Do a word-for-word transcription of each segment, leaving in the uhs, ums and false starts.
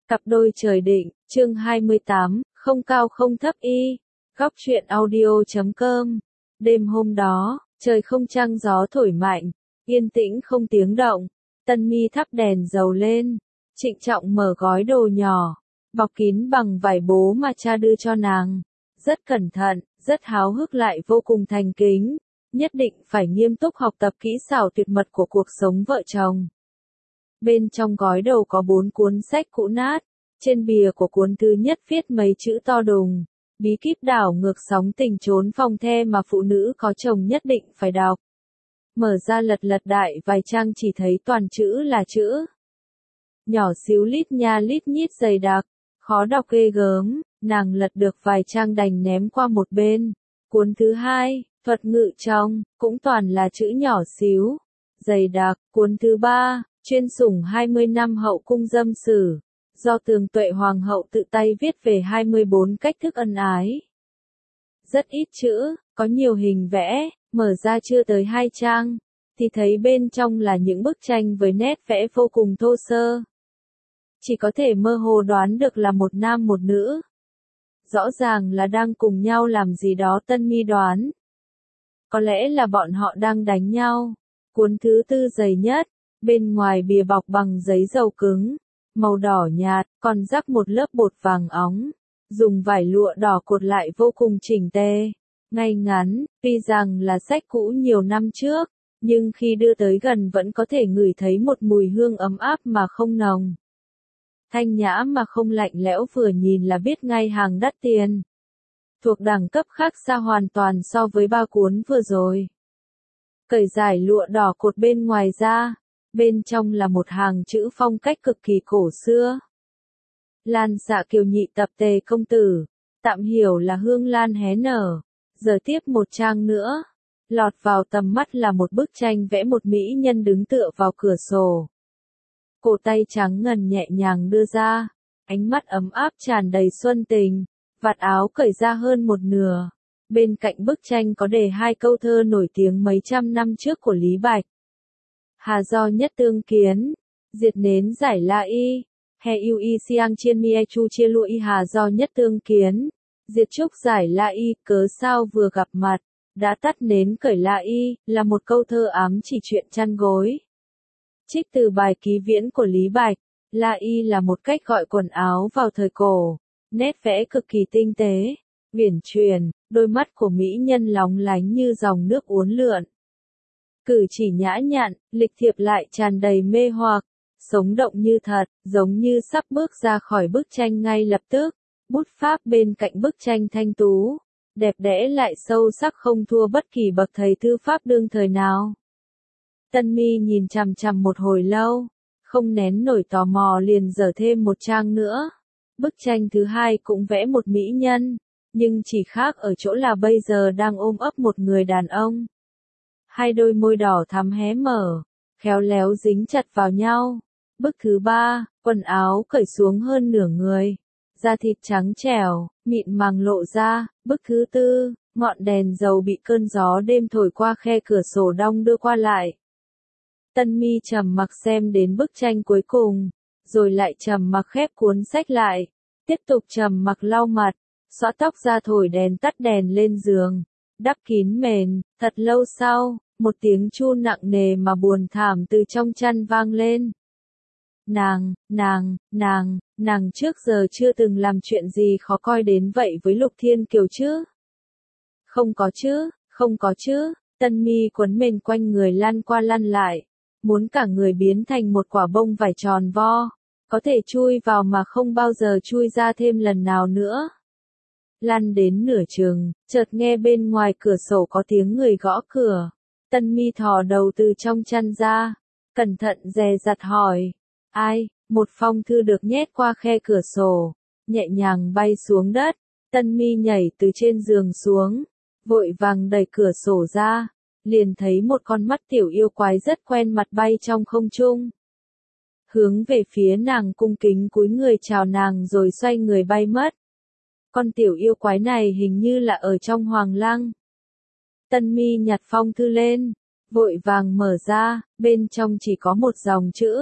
Cặp đôi trời định, chương hai mươi tám, không cao không thấp y. Góc truyện audio chấm com. Đêm hôm đó, trời không trăng gió thổi mạnh, yên tĩnh không tiếng động. Tân Mi thắp đèn dầu lên, trịnh trọng mở gói đồ nhỏ, bọc kín bằng vải bố mà cha đưa cho nàng. Rất cẩn thận, rất háo hức lại vô cùng thành kính, nhất định phải nghiêm túc học tập kỹ xảo tuyệt mật của cuộc sống vợ chồng. Bên trong gói đầu có bốn cuốn sách cũ nát, trên bìa của cuốn thứ nhất viết mấy chữ to đùng: bí kíp đảo ngược sóng tình trốn phòng the mà phụ nữ có chồng nhất định phải đọc. Mở ra lật lật đại vài trang chỉ thấy toàn chữ là chữ. Nhỏ xíu lít nha lít nhít dày đặc, khó đọc ghê gớm, nàng lật được vài trang đành ném qua một bên. Cuốn thứ hai, thuật ngự trong, cũng toàn là chữ nhỏ xíu, dày đặc. Cuốn thứ ba, chuyên sủng hai mươi năm hậu cung dâm sử, do Tường Tuệ Hoàng hậu tự tay viết về hai mươi bốn cách thức ân ái. Rất ít chữ, có nhiều hình vẽ, mở ra chưa tới hai trang, thì thấy bên trong là những bức tranh với nét vẽ vô cùng thô sơ. Chỉ có thể mơ hồ đoán được là một nam một nữ. Rõ ràng là đang cùng nhau làm gì đó. Tân Mi đoán. Có lẽ là bọn họ đang đánh nhau. Cuốn thứ tư dày nhất, bên ngoài bìa bọc bằng giấy dầu cứng, màu đỏ nhạt, còn rắc một lớp bột vàng óng, dùng vải lụa đỏ cột lại vô cùng chỉnh tề, ngay ngắn. Tuy rằng là sách cũ nhiều năm trước, nhưng khi đưa tới gần vẫn có thể ngửi thấy một mùi hương ấm áp mà không nồng. Thanh nhã mà không lạnh lẽo, vừa nhìn là biết ngay hàng đắt tiền. Thuộc đẳng cấp khác xa hoàn toàn so với ba cuốn vừa rồi. Cởi dải lụa đỏ cột bên ngoài ra, bên trong là một hàng chữ phong cách cực kỳ cổ xưa. Lan dạ kiều nhị tập tề công tử, tạm hiểu là hương lan hé nở. Giờ tiếp một trang nữa, lọt vào tầm mắt là một bức tranh vẽ một mỹ nhân đứng tựa vào cửa sổ. Cổ tay trắng ngần nhẹ nhàng đưa ra, ánh mắt ấm áp tràn đầy xuân tình, vạt áo cởi ra hơn một nửa. Bên cạnh bức tranh có đề hai câu thơ nổi tiếng mấy trăm năm trước của Lý Bạch. Hà do nhất tương kiến, diệt nến giải la y, he yêu y siang chiên mi e chu chia lụa y. Hà do nhất tương kiến, diệt trúc giải la y, cớ sao vừa gặp mặt, đã tắt nến cởi la y, là một câu thơ ám chỉ chuyện chăn gối. Trích từ bài ký viễn của Lý Bạch. La y là một cách gọi quần áo vào thời cổ, nét vẽ cực kỳ tinh tế, uyển chuyển, đôi mắt của mỹ nhân lóng lánh như dòng nước uốn lượn. Cử chỉ nhã nhặn, lịch thiệp lại tràn đầy mê hoặc, sống động như thật, giống như sắp bước ra khỏi bức tranh ngay lập tức. Bút pháp bên cạnh bức tranh thanh tú, đẹp đẽ lại sâu sắc không thua bất kỳ bậc thầy thư pháp đương thời nào. Tân Mi nhìn chằm chằm một hồi lâu, không nén nổi tò mò liền dở thêm một trang nữa. Bức tranh thứ hai cũng vẽ một mỹ nhân, nhưng chỉ khác ở chỗ là bây giờ đang ôm ấp một người đàn ông. Hai đôi môi đỏ thắm hé mở, khéo léo dính chặt vào nhau. Bức thứ ba, quần áo cởi xuống hơn nửa người, da thịt trắng trẻo, mịn màng lộ ra. Bức thứ tư, ngọn đèn dầu bị cơn gió đêm thổi qua khe cửa sổ đong đưa qua lại. Tân Mi trầm mặc xem đến bức tranh cuối cùng, rồi lại trầm mặc khép cuốn sách lại, tiếp tục trầm mặc lau mặt, xõa tóc ra, thổi đèn, tắt đèn lên giường, đắp kín mền. Thật lâu sau, một tiếng chu nặng nề mà buồn thảm từ trong chăn vang lên. Nàng, nàng, nàng, nàng trước giờ chưa từng làm chuyện gì khó coi đến vậy với Lục Thiên Kiều chứ? Không có chứ, không có chứ. Tân Mi quấn mền quanh người lăn qua lăn lại, muốn cả người biến thành một quả bông vải tròn vo, có thể chui vào mà không bao giờ chui ra thêm lần nào nữa. Lăn đến nửa chừng, chợt nghe bên ngoài cửa sổ có tiếng người gõ cửa. Tân Mi thò đầu từ trong chăn ra, cẩn thận dè dặt hỏi. Ai? Một phong thư được nhét qua khe cửa sổ, nhẹ nhàng bay xuống đất. Tân Mi nhảy từ trên giường xuống, vội vàng đẩy cửa sổ ra, liền thấy một con mắt tiểu yêu quái rất quen mặt bay trong không trung. Hướng về phía nàng cung kính cúi người chào nàng rồi xoay người bay mất. Con tiểu yêu quái này hình như là ở trong Hoàng Lăng. Tân Mi nhặt phong thư lên, vội vàng mở ra, bên trong chỉ có một dòng chữ: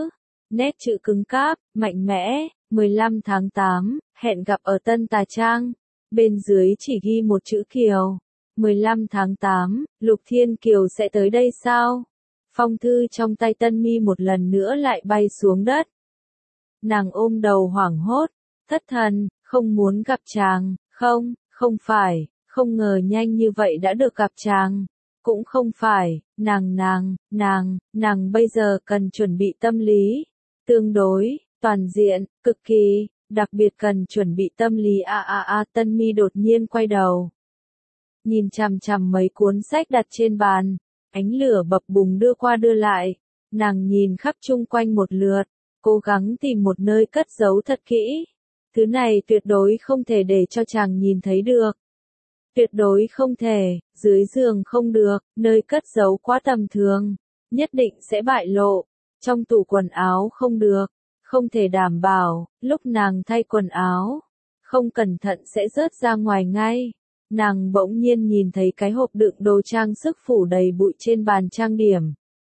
nét chữ cứng cáp, mạnh mẽ, mười lăm tháng tám, hẹn gặp ở Tân Tà Trang. Bên dưới chỉ ghi một chữ Kiều. mười lăm tháng tám, Lục Thiên Kiều sẽ tới đây sao? Phong thư trong tay Tân Mi một lần nữa lại bay xuống đất. Nàng ôm đầu hoảng hốt, thất thần, không muốn gặp chàng, không, không phải, không ngờ nhanh như vậy đã được gặp chàng. Cũng không phải, nàng nàng, nàng, nàng bây giờ cần chuẩn bị tâm lý, tương đối, toàn diện, cực kỳ, đặc biệt cần chuẩn bị tâm lý a a a Tân Mi đột nhiên quay đầu. Nhìn chằm chằm mấy cuốn sách đặt trên bàn, ánh lửa bập bùng đưa qua đưa lại, nàng nhìn khắp chung quanh một lượt, cố gắng tìm một nơi cất giấu thật kỹ. Thứ này tuyệt đối không thể để cho chàng nhìn thấy được. Tuyệt đối không thể, dưới giường không được, nơi cất giấu quá tầm thường, nhất định sẽ bại lộ. Trong tủ quần áo không được, không thể đảm bảo, lúc nàng thay quần áo, không cẩn thận sẽ rớt ra ngoài ngay. Nàng bỗng nhiên nhìn thấy cái hộp đựng đồ trang sức phủ đầy bụi trên bàn trang điểm.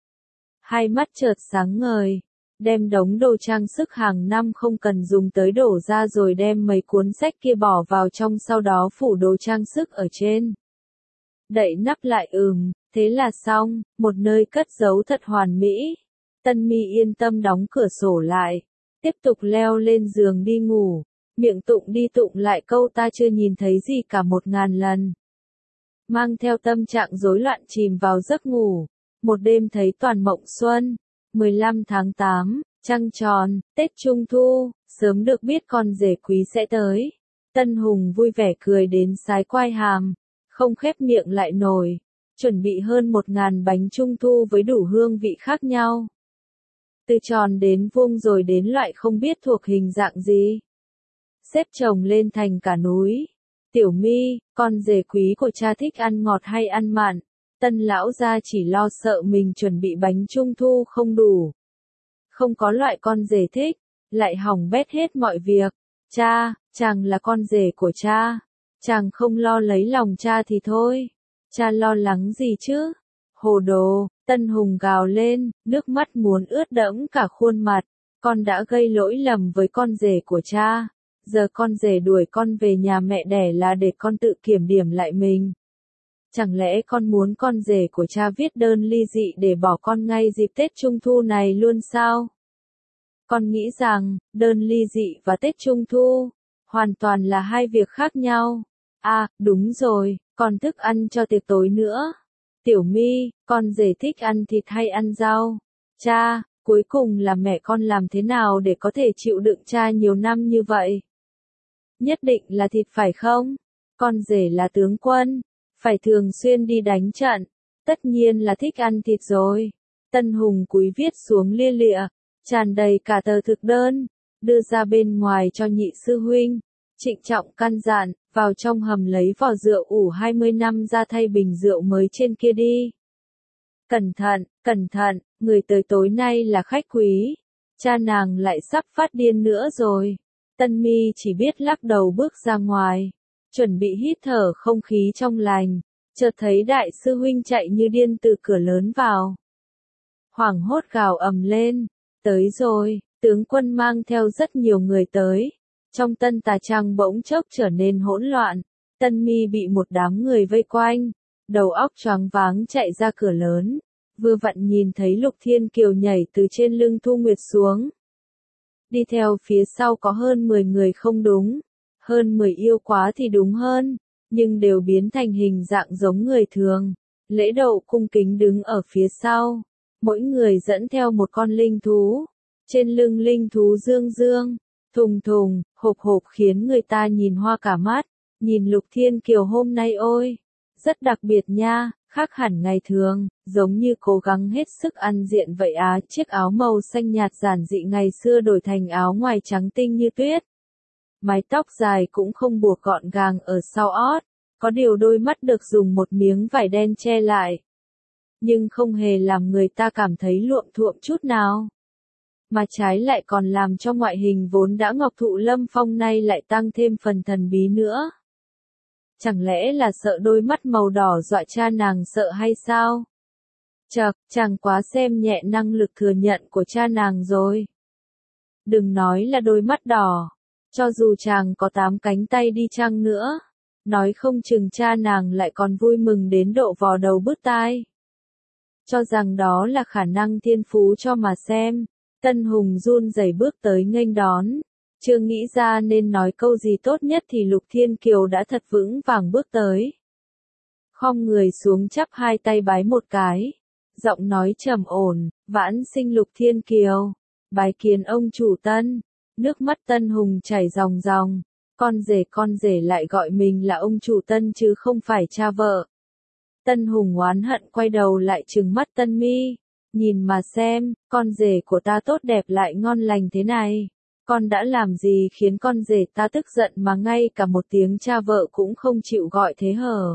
Hai mắt chợt sáng ngời, đem đống đồ trang sức hàng năm không cần dùng tới đổ ra rồi đem mấy cuốn sách kia bỏ vào trong sau đó phủ đồ trang sức ở trên. Đậy nắp lại ừm, thế là xong, một nơi cất giấu thật hoàn mỹ. Tân Mi yên tâm đóng cửa sổ lại, tiếp tục leo lên giường đi ngủ, miệng tụng đi tụng lại câu ta chưa nhìn thấy gì cả một ngàn lần. Mang theo tâm trạng rối loạn chìm vào giấc ngủ, một đêm thấy toàn mộng xuân. mười lăm tháng tám, trăng tròn, Tết Trung Thu, sớm được biết con rể quý sẽ tới. Tân Hùng vui vẻ cười đến sái quai hàm, không khép miệng lại nổi, chuẩn bị hơn một ngàn bánh Trung Thu với đủ hương vị khác nhau. Từ tròn đến vuông rồi đến loại không biết thuộc hình dạng gì. Xếp chồng lên thành cả núi. Tiểu Mi, con rể quý của cha thích ăn ngọt hay ăn mặn? Tân lão gia chỉ lo sợ mình chuẩn bị bánh Trung Thu không đủ. Không có loại con rể thích, lại hỏng bét hết mọi việc. Cha, chàng là con rể của cha. Chàng không lo lấy lòng cha thì thôi. Cha lo lắng gì chứ? Hồ đồ, Tân Hùng gào lên, nước mắt muốn ướt đẫm cả khuôn mặt. Con đã gây lỗi lầm với con rể của cha. Giờ con rể đuổi con về nhà mẹ đẻ là để con tự kiểm điểm lại mình. Chẳng lẽ con muốn con rể của cha viết đơn ly dị để bỏ con ngay dịp Tết Trung Thu này luôn sao? Con nghĩ rằng, đơn ly dị và Tết Trung Thu, hoàn toàn là hai việc khác nhau. À, đúng rồi, còn thức ăn cho tiệc tối nữa. Tiểu Mi, con rể thích ăn thịt hay ăn rau? Cha, cuối cùng là mẹ con làm thế nào để có thể chịu đựng cha nhiều năm như vậy? Nhất định là thịt phải không? Con rể là tướng quân, phải thường xuyên đi đánh trận, tất nhiên là thích ăn thịt rồi. Tân Hùng cúi viết xuống lia lịa, tràn đầy cả tờ thực đơn, đưa ra bên ngoài cho nhị sư huynh. Trịnh trọng căn dặn, vào trong hầm lấy vỏ rượu ủ hai mươi năm ra thay bình rượu mới trên kia đi. Cẩn thận, cẩn thận, người tới tối nay là khách quý. Cha nàng lại sắp phát điên nữa rồi. Tân Mi chỉ biết lắc đầu bước ra ngoài, chuẩn bị hít thở không khí trong lành, chợt thấy đại sư huynh chạy như điên từ cửa lớn vào. Hoảng hốt gào ầm lên, tới rồi, tướng quân mang theo rất nhiều người tới. Trong Tân Tà Trang bỗng chốc trở nên hỗn loạn, Tân Mi bị một đám người vây quanh, đầu óc choáng váng chạy ra cửa lớn, vừa vặn nhìn thấy Lục Thiên Kiều nhảy từ trên lưng Thu Nguyệt xuống. Đi theo phía sau có hơn mười người không đúng, hơn mười yêu quá thì đúng hơn, nhưng đều biến thành hình dạng giống người thường. Lễ Đậu cung kính đứng ở phía sau, mỗi người dẫn theo một con linh thú, trên lưng linh thú dương dương, thùng thùng, hộp hộp khiến người ta nhìn hoa cả mắt. Nhìn Lục Thiên Kiều hôm nay ôi, rất đặc biệt nha, khác hẳn ngày thường, giống như cố gắng hết sức ăn diện vậy á. Chiếc áo màu xanh nhạt giản dị ngày xưa đổi thành áo ngoài trắng tinh như tuyết. Mái tóc dài cũng không buộc gọn gàng ở sau ót, có điều đôi mắt được dùng một miếng vải đen che lại. Nhưng không hề làm người ta cảm thấy luộm thuộm chút nào. Mà trái lại còn làm cho ngoại hình vốn đã ngọc thụ lâm phong nay lại tăng thêm phần thần bí nữa. Chẳng lẽ là sợ đôi mắt màu đỏ dọa cha nàng sợ hay sao? Chậc, chàng quá xem nhẹ năng lực thừa nhận của cha nàng rồi. Đừng nói là đôi mắt đỏ, cho dù chàng có tám cánh tay đi chăng nữa, nói không chừng cha nàng lại còn vui mừng đến độ vò đầu bứt tai. Cho rằng đó là khả năng thiên phú cho mà xem, Tân Hùng run rẩy bước tới nghênh đón, chưa nghĩ ra nên nói câu gì tốt nhất thì Lục Thiên Kiều đã thật vững vàng bước tới. Khom người xuống chắp hai tay bái một cái, giọng nói trầm ổn, vãn sinh Lục Thiên Kiều, bái kiến ông chủ Tân. Nước mắt Tân Hùng chảy ròng ròng, con rể con rể lại gọi mình là ông chủ Tân chứ không phải cha vợ. Tân Hùng oán hận quay đầu lại trừng mắt Tân Mi, nhìn mà xem, con rể của ta tốt đẹp lại ngon lành thế này, con đã làm gì khiến con rể ta tức giận mà ngay cả một tiếng cha vợ cũng không chịu gọi thế hở.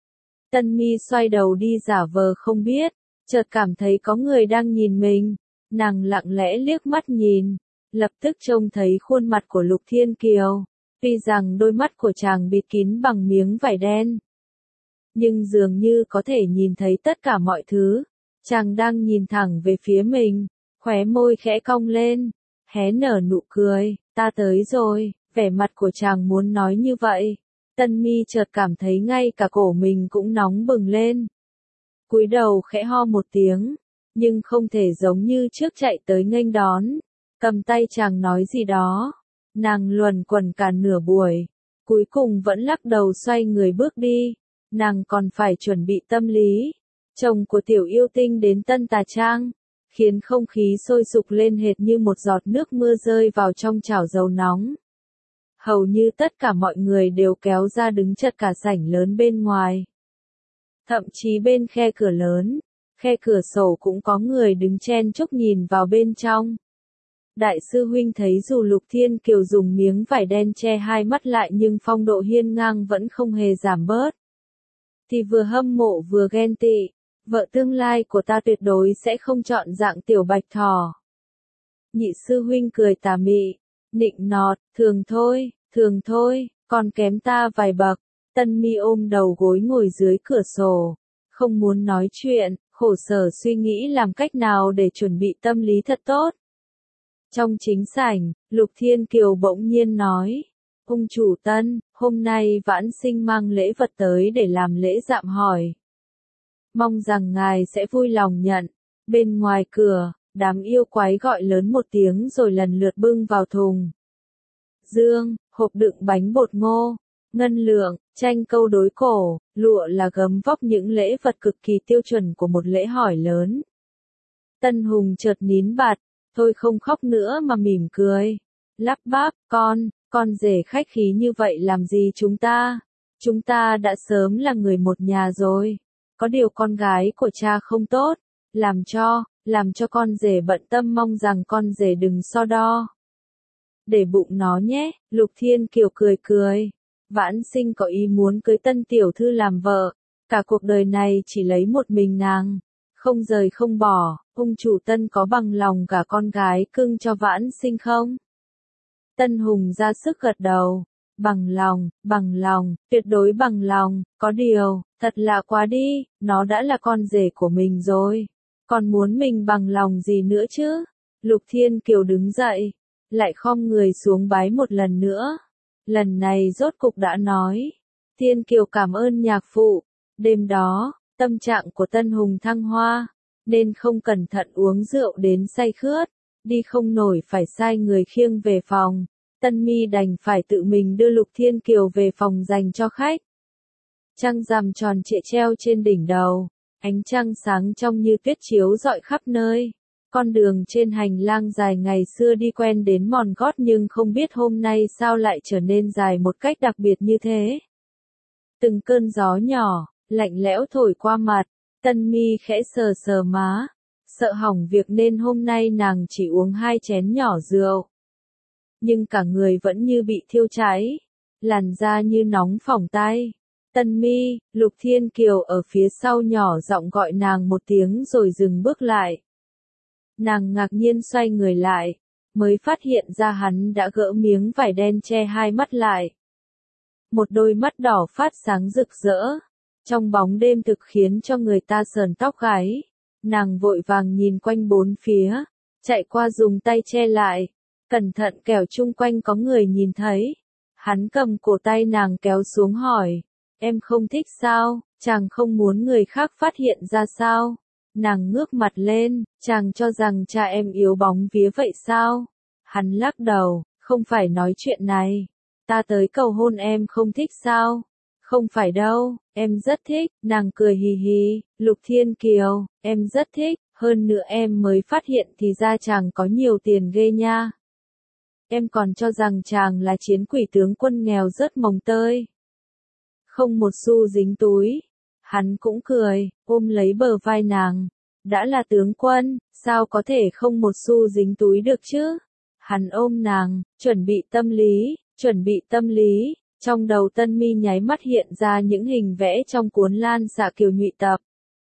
Tân Mi xoay đầu đi giả vờ không biết, chợt cảm thấy có người đang nhìn mình, nàng lặng lẽ liếc mắt nhìn, lập tức trông thấy khuôn mặt của Lục Thiên Kiều, tuy rằng đôi mắt của chàng bịt kín bằng miếng vải đen, nhưng dường như có thể nhìn thấy tất cả mọi thứ. Chàng đang nhìn thẳng về phía mình, khóe môi khẽ cong lên, hé nở nụ cười, ta tới rồi, vẻ mặt của chàng muốn nói như vậy. Tân Mi chợt cảm thấy ngay cả cổ mình cũng nóng bừng lên. Cúi đầu khẽ ho một tiếng, nhưng không thể giống như trước chạy tới nghênh đón, cầm tay chàng nói gì đó. Nàng luẩn quẩn cả nửa buổi, cuối cùng vẫn lắc đầu xoay người bước đi. Nàng còn phải chuẩn bị tâm lý. Chồng của tiểu yêu tinh đến Tân Tà Trang, khiến không khí sôi sục lên hệt như một giọt nước mưa rơi vào trong chảo dầu nóng. Hầu như tất cả mọi người đều kéo ra đứng chật cả sảnh lớn bên ngoài. Thậm chí bên khe cửa lớn, khe cửa sổ cũng có người đứng chen chúc nhìn vào bên trong. Đại sư huynh thấy dù Lục Thiên Kiều dùng miếng vải đen che hai mắt lại nhưng phong độ hiên ngang vẫn không hề giảm bớt. Thì vừa hâm mộ vừa ghen tị, vợ tương lai của ta tuyệt đối sẽ không chọn dạng tiểu bạch thỏ. Nhị sư huynh cười tà mị, nịnh nọt, thường thôi, thường thôi, còn kém ta vài bậc. Tân Mi ôm đầu gối ngồi dưới cửa sổ, không muốn nói chuyện, khổ sở suy nghĩ làm cách nào để chuẩn bị tâm lý thật tốt. Trong chính sảnh, Lục Thiên Kiều bỗng nhiên nói, ông chủ Tân, hôm nay vãn sinh mang lễ vật tới để làm lễ dạm hỏi. Mong rằng ngài sẽ vui lòng nhận. Bên ngoài cửa, đám yêu quái gọi lớn một tiếng rồi lần lượt bưng vào thùng. Dương, hộp đựng bánh bột ngô, ngân lượng, tranh câu đối cổ, lụa là gấm vóc, những lễ vật cực kỳ tiêu chuẩn của một lễ hỏi lớn. Tân Hùng chợt nín bặt, thôi không khóc nữa mà mỉm cười. Lắp bắp, con, con rể khách khí như vậy làm gì chúng ta? Chúng ta đã sớm là người một nhà rồi. Có điều con gái của cha không tốt, làm cho, làm cho con rể bận tâm, mong rằng con rể đừng so đo. Để bụng nó nhé, Lục Thiên Kiều cười cười. Vãn sinh có ý muốn cưới Tân tiểu thư làm vợ, cả cuộc đời này chỉ lấy một mình nàng, không rời không bỏ. Ông chủ Tân có bằng lòng cả con gái cưng cho vãn sinh không? Tân Hùng ra sức gật đầu. Bằng lòng, bằng lòng, tuyệt đối bằng lòng, có điều, thật lạ quá đi, nó đã là con rể của mình rồi. Còn muốn mình bằng lòng gì nữa chứ? Lục Thiên Kiều đứng dậy, lại khom người xuống bái một lần nữa. Lần này rốt cục đã nói. Thiên Kiều cảm ơn nhạc phụ. Đêm đó, tâm trạng của Tân Hùng thăng hoa, nên không cẩn thận uống rượu đến say khướt, đi không nổi phải sai người khiêng về phòng. Tân Mi đành phải tự mình đưa Lục Thiên Kiều về phòng dành cho khách. Trăng rằm tròn trịa treo trên đỉnh đầu, ánh trăng sáng trong như tuyết chiếu rọi khắp nơi. Con đường trên hành lang dài ngày xưa đi quen đến mòn gót nhưng không biết hôm nay sao lại trở nên dài một cách đặc biệt như thế. Từng cơn gió nhỏ, lạnh lẽo thổi qua mặt, Tân Mi khẽ sờ sờ má, sợ hỏng việc nên hôm nay nàng chỉ uống hai chén nhỏ rượu. Nhưng cả người vẫn như bị thiêu cháy, làn da như nóng phỏng tay. Tân Mi, Lục Thiên Kiều ở phía sau nhỏ giọng gọi nàng một tiếng rồi dừng bước lại. Nàng ngạc nhiên xoay người lại, mới phát hiện ra hắn đã gỡ miếng vải đen che hai mắt lại. Một đôi mắt đỏ phát sáng rực rỡ, trong bóng đêm thực khiến cho người ta sờn tóc gáy. Nàng vội vàng nhìn quanh bốn phía, chạy qua dùng tay che lại. Cẩn thận kẻo chung quanh có người nhìn thấy. Hắn cầm cổ tay nàng kéo xuống hỏi, em không thích sao, chàng không muốn người khác phát hiện ra sao? Nàng ngước mặt lên, chàng cho rằng cha em yếu bóng vía vậy sao? Hắn lắc đầu, không phải nói chuyện này. Ta tới cầu hôn em không thích sao? Không phải đâu, em rất thích, nàng cười hì hì, Lục Thiên Kiều, em rất thích, hơn nữa em mới phát hiện thì ra chàng có nhiều tiền ghê nha. Em còn cho rằng chàng là chiến quỷ tướng quân nghèo rớt mồng tơi. Không một xu dính túi. Hắn cũng cười, ôm lấy bờ vai nàng. Đã là tướng quân, sao có thể không một xu dính túi được chứ? Hắn ôm nàng, chuẩn bị tâm lý, chuẩn bị tâm lý. Trong đầu Tân Mi nháy mắt hiện ra những hình vẽ trong cuốn Lan Dạ Kiều nhụy tập.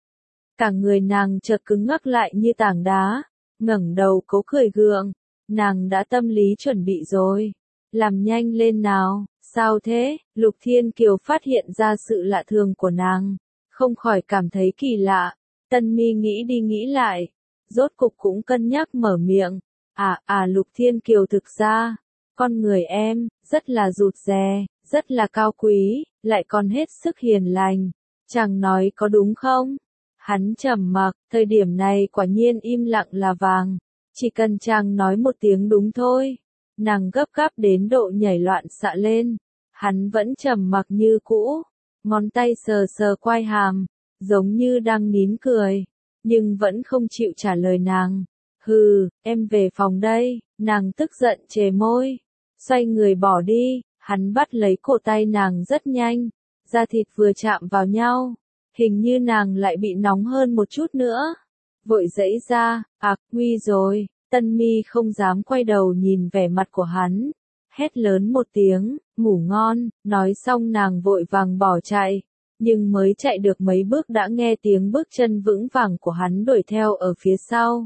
Cả người nàng chợt cứng ngắc lại như tảng đá, ngẩng đầu cố cười gượng. Nàng đã tâm lý chuẩn bị rồi. Làm nhanh lên nào, sao thế? Lục Thiên Kiều phát hiện ra sự lạ thường của nàng, không khỏi cảm thấy kỳ lạ. Tân Mi nghĩ đi nghĩ lại, rốt cục cũng cân nhắc mở miệng. À à Lục Thiên Kiều thực ra, con người em, rất là rụt rè, rất là cao quý, lại còn hết sức hiền lành. Chàng nói có đúng không? Hắn trầm mặc, thời điểm này quả nhiên im lặng là vàng. Chỉ cần chàng nói một tiếng đúng thôi. Nàng gấp gáp đến độ nhảy loạn xạ lên. Hắn vẫn trầm mặc như cũ. Ngón tay sờ sờ quai hàm, giống như đang nín cười. Nhưng vẫn không chịu trả lời nàng. Hừ, em về phòng đây. Nàng tức giận chề môi. Xoay người bỏ đi. Hắn bắt lấy cổ tay nàng rất nhanh. Da thịt vừa chạm vào nhau. Hình như nàng lại bị nóng hơn một chút nữa. Vội giãy ra, à, nguy rồi. Tân Mi không dám quay đầu nhìn vẻ mặt của hắn. Hét lớn một tiếng, ngủ ngon, nói xong nàng vội vàng bỏ chạy. Nhưng mới chạy được mấy bước đã nghe tiếng bước chân vững vàng của hắn đuổi theo ở phía sau.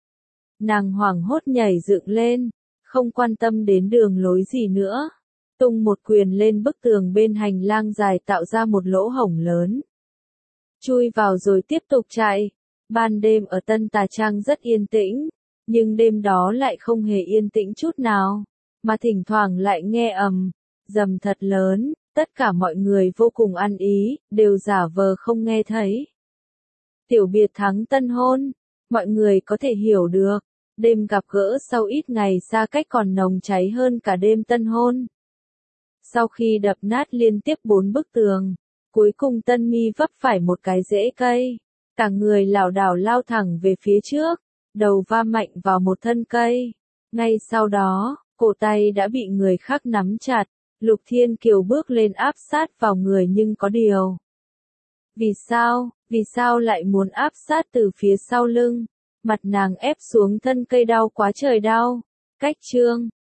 Nàng hoảng hốt nhảy dựng lên, không quan tâm đến đường lối gì nữa. Tung một quyền lên bức tường bên hành lang dài tạo ra một lỗ hổng lớn. Chui vào rồi tiếp tục chạy. Ban đêm ở Tân Tà Trang rất yên tĩnh, nhưng đêm đó lại không hề yên tĩnh chút nào, mà thỉnh thoảng lại nghe ầm, rầm thật lớn, tất cả mọi người vô cùng ăn ý, đều giả vờ không nghe thấy. Tiểu biệt thắng tân hôn, mọi người có thể hiểu được, đêm gặp gỡ sau ít ngày xa cách còn nồng cháy hơn cả đêm tân hôn. Sau khi đập nát liên tiếp bốn bức tường, cuối cùng Tân Mi vấp phải một cái rễ cây, cả người lảo đảo lao thẳng về phía trước, đầu va mạnh vào một thân cây. Ngay sau đó, cổ tay đã bị người khác nắm chặt, Lục Thiên Kiều bước lên áp sát vào người nhưng có điều. Vì sao, vì sao lại muốn áp sát từ phía sau lưng? Mặt nàng ép xuống thân cây đau quá trời đau. Cách chương